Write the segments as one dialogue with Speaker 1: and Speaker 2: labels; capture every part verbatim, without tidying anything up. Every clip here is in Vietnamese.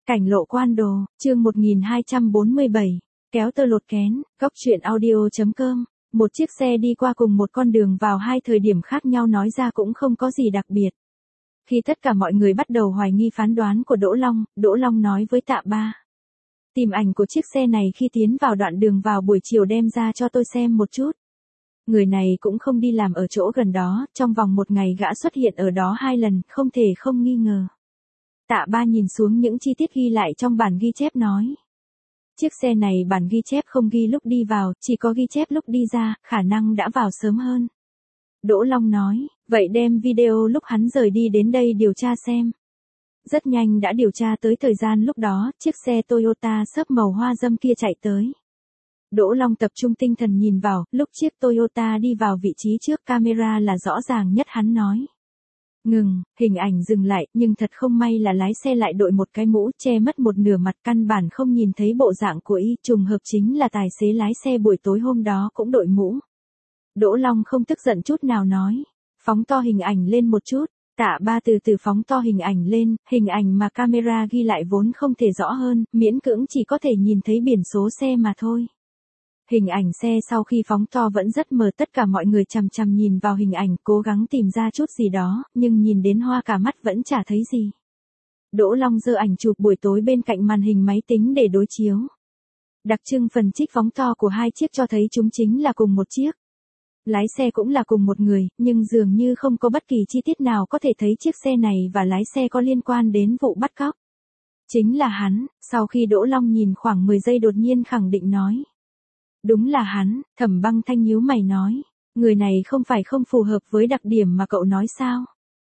Speaker 1: Cảnh lộ quan đồ, chương một nghìn hai trăm bốn mươi bảy, kéo tơ lột kén, góc truyện audio.com. Một chiếc xe đi qua cùng một con đường vào hai thời điểm khác nhau nói ra cũng không có gì đặc biệt. Khi tất cả mọi người bắt đầu hoài nghi phán đoán của Đỗ Long, Đỗ Long nói với Tạ Ba. Tìm ảnh của chiếc xe này khi tiến vào đoạn đường vào buổi chiều đem ra cho tôi xem một chút. Người này cũng không đi làm ở chỗ gần đó, trong vòng một ngày gã xuất hiện ở đó hai lần, không thể không nghi ngờ. Tạ Ba nhìn xuống những chi tiết ghi lại trong bản ghi chép nói. Chiếc xe này bản ghi chép không ghi lúc đi vào, chỉ có ghi chép lúc đi ra, khả năng đã vào sớm hơn. Đỗ Long nói, vậy đem video lúc hắn rời đi đến đây điều tra xem. Rất nhanh đã điều tra tới thời gian lúc đó, chiếc xe Toyota xốp màu hoa dâm kia chạy tới. Đỗ Long tập trung tinh thần nhìn vào, lúc chiếc Toyota đi vào vị trí trước camera là rõ ràng nhất hắn nói. Ngừng, hình ảnh dừng lại, nhưng thật không may là lái xe lại đội một cái mũ che mất một nửa mặt, căn bản không nhìn thấy bộ dạng của y, trùng hợp chính là tài xế lái xe buổi tối hôm đó cũng đội mũ. Đỗ Long không tức giận chút nào nói, phóng to hình ảnh lên một chút. Tạ Ba từ từ phóng to hình ảnh lên, hình ảnh mà camera ghi lại vốn không thể rõ hơn, miễn cưỡng chỉ có thể nhìn thấy biển số xe mà thôi. Hình ảnh xe sau khi phóng to vẫn rất mờ, tất cả mọi người chằm chằm nhìn vào hình ảnh, cố gắng tìm ra chút gì đó, nhưng nhìn đến hoa cả mắt vẫn chả thấy gì. Đỗ Long giơ ảnh chụp buổi tối bên cạnh màn hình máy tính để đối chiếu. Đặc trưng phần trích phóng to của hai chiếc cho thấy chúng chính là cùng một chiếc. Lái xe cũng là cùng một người, nhưng dường như không có bất kỳ chi tiết nào có thể thấy chiếc xe này và lái xe có liên quan đến vụ bắt cóc. Chính là hắn, sau khi Đỗ Long nhìn khoảng mười giây đột nhiên khẳng định nói. Đúng là hắn, Thẩm Băng Thanh nhíu mày nói, người này không phải không phù hợp với đặc điểm mà cậu nói sao?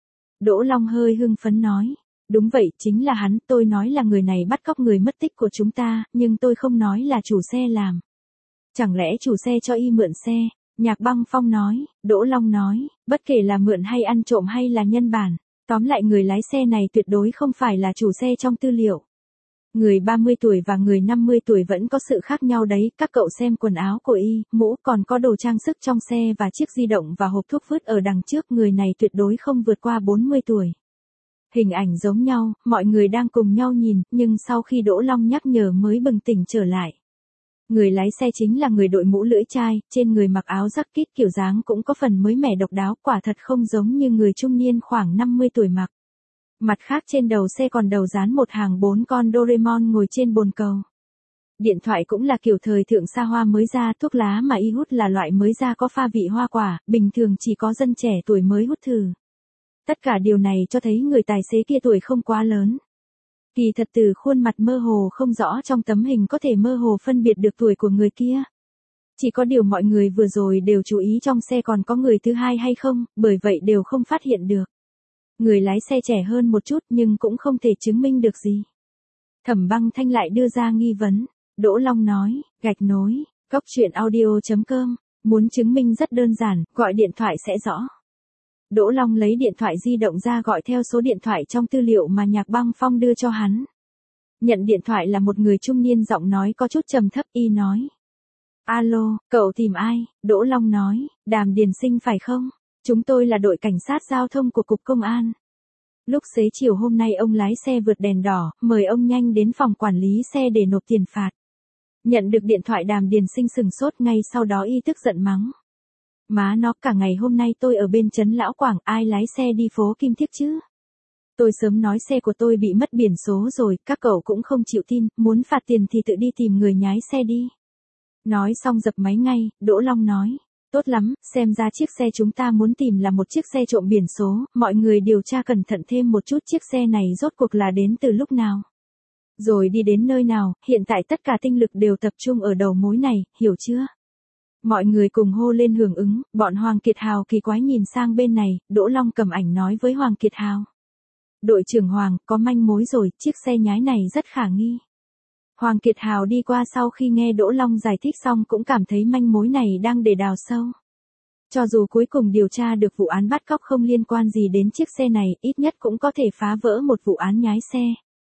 Speaker 1: Đỗ Long hơi hưng phấn nói, đúng vậy, chính là hắn, tôi nói là người này bắt cóc người mất tích của chúng ta, nhưng tôi không nói là chủ xe làm. Chẳng lẽ chủ xe cho y mượn xe? Nhạc Băng Phong nói, Đỗ Long nói, bất kể là mượn hay ăn trộm hay là nhân bản, tóm lại người lái xe này tuyệt đối không phải là chủ xe trong tư liệu. Người ba mươi tuổi và người năm mươi tuổi vẫn có sự khác nhau đấy, các cậu xem quần áo của y, mũ, còn có đồ trang sức trong xe và chiếc di động và hộp thuốc vứt ở đằng trước, người này tuyệt đối không vượt qua bốn mươi tuổi. Hình ảnh giống nhau, mọi người đang cùng nhau nhìn, nhưng sau khi Đỗ Long nhắc nhở mới bừng tỉnh trở lại. Người lái xe chính là người đội mũ lưỡi chai, trên người mặc áo jacket, kiểu dáng cũng có phần mới mẻ độc đáo, quả thật không giống như người trung niên khoảng năm mươi tuổi mặc. Mặt khác trên đầu xe còn đầu dán một hàng bốn con Doraemon ngồi trên bồn cầu. Điện thoại cũng là kiểu thời thượng xa hoa mới ra, thuốc lá mà y hút là loại mới ra có pha vị hoa quả, bình thường chỉ có dân trẻ tuổi mới hút thử. Tất cả điều này cho thấy người tài xế kia tuổi không quá lớn. Kỳ thật từ khuôn mặt mơ hồ không rõ trong tấm hình có thể mơ hồ phân biệt được tuổi của người kia. Chỉ có điều mọi người vừa rồi đều chú ý trong xe còn có người thứ hai hay không, bởi vậy đều không phát hiện được. Người lái xe trẻ hơn một chút nhưng cũng không thể chứng minh được gì. Thẩm Băng Thanh lại đưa ra nghi vấn. Đỗ Long nói, gạch nối, góc truyện audio.com, muốn chứng minh rất đơn giản, gọi điện thoại sẽ rõ. Đỗ Long lấy điện thoại di động ra gọi theo số điện thoại trong tư liệu mà Nhạc Băng Phong đưa cho hắn. Nhận điện thoại là một người trung niên, giọng nói có chút trầm thấp, y nói. Alo, cậu tìm ai? Đỗ Long nói, Đàm Điền Sinh phải không? Chúng tôi là đội cảnh sát giao thông của Cục Công an. Lúc xế chiều hôm nay ông lái xe vượt đèn đỏ, mời ông nhanh đến phòng quản lý xe để nộp tiền phạt. Nhận được điện thoại Đàm Điền Sinh sừng sốt, ngay sau đó y tức giận mắng. Má nó, cả ngày hôm nay tôi ở bên trấn Lão Quảng, ai lái xe đi phố Kim Thiếc chứ? Tôi sớm nói xe của tôi bị mất biển số rồi, các cậu cũng không chịu tin, muốn phạt tiền thì tự đi tìm người nhái xe đi. Nói xong dập máy ngay, Đỗ Long nói. Tốt lắm, xem ra chiếc xe chúng ta muốn tìm là một chiếc xe trộm biển số, mọi người điều tra cẩn thận thêm một chút chiếc xe này rốt cuộc là đến từ lúc nào. Rồi đi đến nơi nào, hiện tại tất cả tinh lực đều tập trung ở đầu mối này, hiểu chưa? Mọi người cùng hô lên hưởng ứng, bọn Hoàng Kiệt Hào kỳ quái nhìn sang bên này, Đỗ Long cầm ảnh nói với Hoàng Kiệt Hào. Đội trưởng Hoàng, có manh mối rồi, chiếc xe nhái này rất khả nghi. Hoàng Kiệt Hào đi qua sau khi nghe Đỗ Long giải thích xong cũng cảm thấy manh mối này đang để đào sâu. Cho dù cuối cùng điều tra được vụ án bắt cóc không liên quan gì đến chiếc xe này, ít nhất cũng có thể phá vỡ một vụ án nhái xe.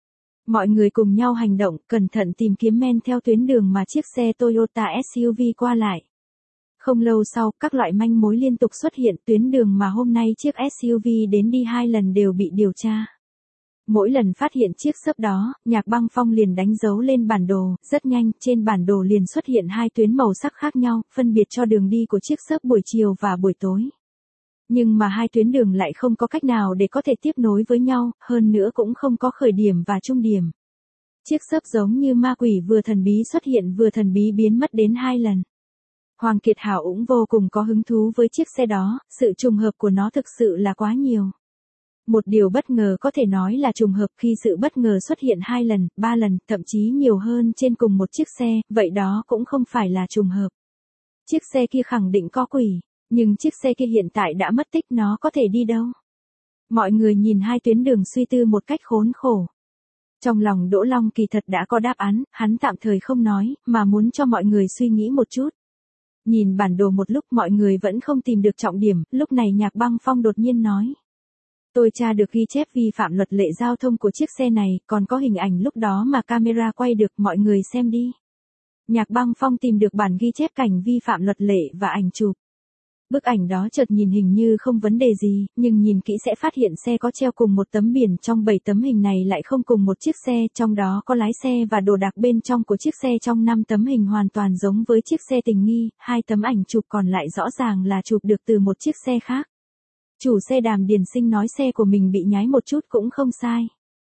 Speaker 1: Mọi người cùng nhau hành động, cẩn thận tìm kiếm men theo tuyến đường mà chiếc xe Toyota ét u vê qua lại. Không lâu sau, các loại manh mối liên tục xuất hiện, tuyến đường mà hôm nay chiếc ét u vê đến đi hai lần đều bị điều tra. Mỗi lần phát hiện chiếc xốp đó, Nhạc Băng Phong liền đánh dấu lên bản đồ, rất nhanh, trên bản đồ liền xuất hiện hai tuyến màu sắc khác nhau, phân biệt cho đường đi của chiếc xốp buổi chiều và buổi tối. Nhưng mà hai tuyến đường lại không có cách nào để có thể tiếp nối với nhau, hơn nữa cũng không có khởi điểm và trung điểm. Chiếc xốp giống như ma quỷ vừa thần bí xuất hiện vừa thần bí biến mất đến hai lần. Hoàng Kiệt Hảo cũng vô cùng có hứng thú với chiếc xe đó, sự trùng hợp của nó thực sự là quá nhiều. Một điều bất ngờ có thể nói là trùng hợp khi sự bất ngờ xuất hiện hai lần, ba lần, thậm chí nhiều hơn trên cùng một chiếc xe, vậy đó cũng không phải là trùng hợp. Chiếc xe kia khẳng định có quỷ, nhưng chiếc xe kia hiện tại đã mất tích, nó có thể đi đâu? Mọi người nhìn hai tuyến đường suy tư một cách khốn khổ. Trong lòng Đỗ Long kỳ thật đã có đáp án, hắn tạm thời không nói, mà muốn cho mọi người suy nghĩ một chút. Nhìn bản đồ một lúc mọi người vẫn không tìm được trọng điểm, lúc này Nhạc Băng Phong đột nhiên nói. Tôi tra được ghi chép vi phạm luật lệ giao thông của chiếc xe này, còn có hình ảnh lúc đó mà camera quay được, mọi người xem đi. Nhạc Băng Phong tìm được bản ghi chép cảnh vi phạm luật lệ và ảnh chụp. Bức ảnh đó chợt nhìn hình như không vấn đề gì, nhưng nhìn kỹ sẽ phát hiện xe có treo cùng một tấm biển, trong bảy tấm hình này lại không cùng một chiếc xe, trong đó có lái xe và đồ đạc bên trong của chiếc xe, trong năm tấm hình hoàn toàn giống với chiếc xe tình nghi, hai tấm ảnh chụp còn lại rõ ràng là chụp được từ một chiếc xe khác. Chủ xe Đàm Điền Sinh nói xe của mình bị nhái một chút cũng không sai.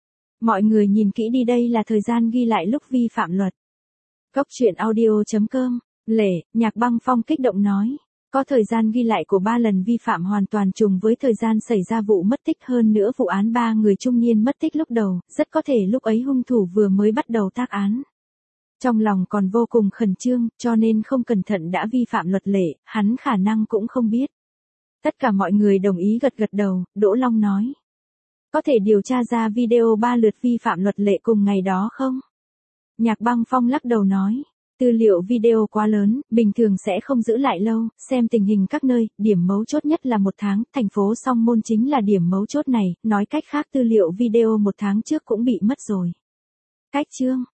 Speaker 1: Mọi người nhìn kỹ đi, đây là thời gian ghi lại lúc vi phạm luật. Cốc truyện audio chấm com, Lệ, Nhạc Băng Phong kích động nói. Có thời gian ghi lại của ba lần vi phạm hoàn toàn trùng với thời gian xảy ra vụ mất tích, hơn nữa vụ án ba người trung niên mất tích lúc đầu, rất có thể lúc ấy hung thủ vừa mới bắt đầu tác án. Trong lòng còn vô cùng khẩn trương, cho nên không cẩn thận đã vi phạm luật lệ, hắn khả năng cũng không biết. Tất cả mọi người đồng ý gật gật đầu, Đỗ Long nói. Có thể điều tra ra video ba lượt vi phạm luật lệ cùng ngày đó không? Nhạc Băng Phong lắc đầu nói. Tư liệu video quá lớn, bình thường sẽ không giữ lại lâu, xem tình hình các nơi, điểm mấu chốt nhất là một tháng, thành phố Song Môn chính là điểm mấu chốt này, nói cách khác tư liệu video một tháng trước cũng bị mất rồi. Cách chương